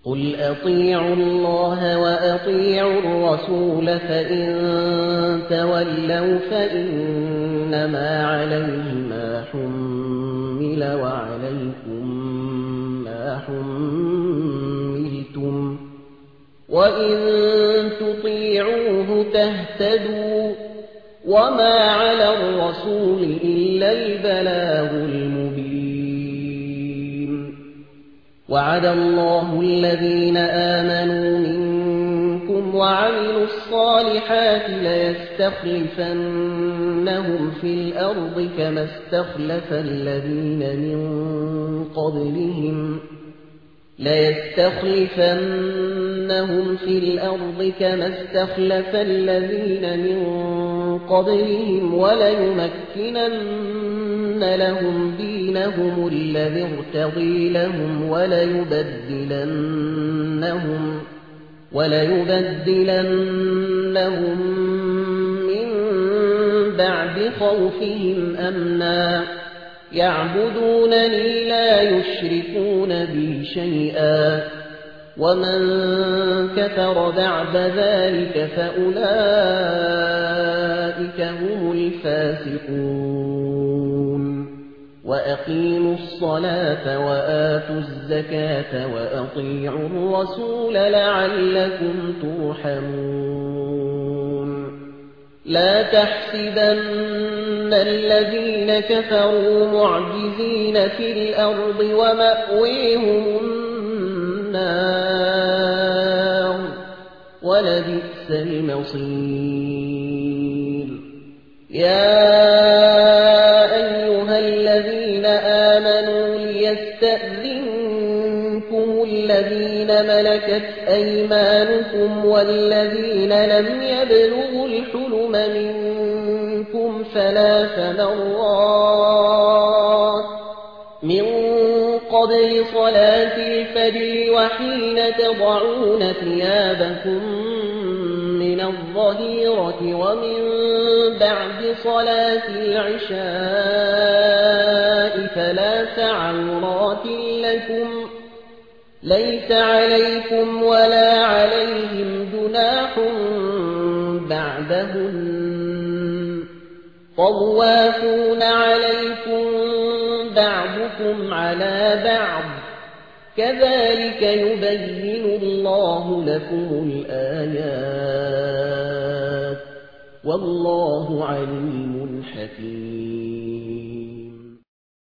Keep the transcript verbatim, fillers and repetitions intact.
قل أطيعوا الله وأطيعوا الرسول فإن تولوا فإنما عليه ما حمل وعليكم ما حملتم وإن تطيعوه تهتدوا وما على الرسول إلا البلاغ المبين. وعد الله الذين آمنوا منكم وعملوا الصالحات ليستخلفنهم في الأرض كما استخلف الذين من قبلهم ليستخلفنهم في الأرض كما استخلف الذين من قبلهم وليمكنن لهم دينهم الذي ارتضي لهم وليبدلنهم وليبدلنهم من بعد خوفهم أمنا يعبدونني لا يشركون بي شيئا ومن كفر بعد ذلك فأولئك هم الفاسقون. وأقيموا الصلاة وآتوا الزكاة وأطيعوا الرسول لعلكم ترحمون. لا تحسبن الذين كفروا معجزين في الأرض ومأويهم النار ولبئس المصير. يا أيها الذين آمنوا ليستأذنكم الذين ملكت أيمانكم والذين لم يبلغوا الحلم منكم ثلاث مرات من قبل صلاة الفجر وحين تضعون ثيابكم من الظهيرة ومن بعد صلاة العشاء ثلاث عورات لكم ليس عليكم ولا عليهم جناح بعدهن طوافون عليكم بعضكم على بعض كذلك يبين الله لكم الآيات والله عليم حكيم.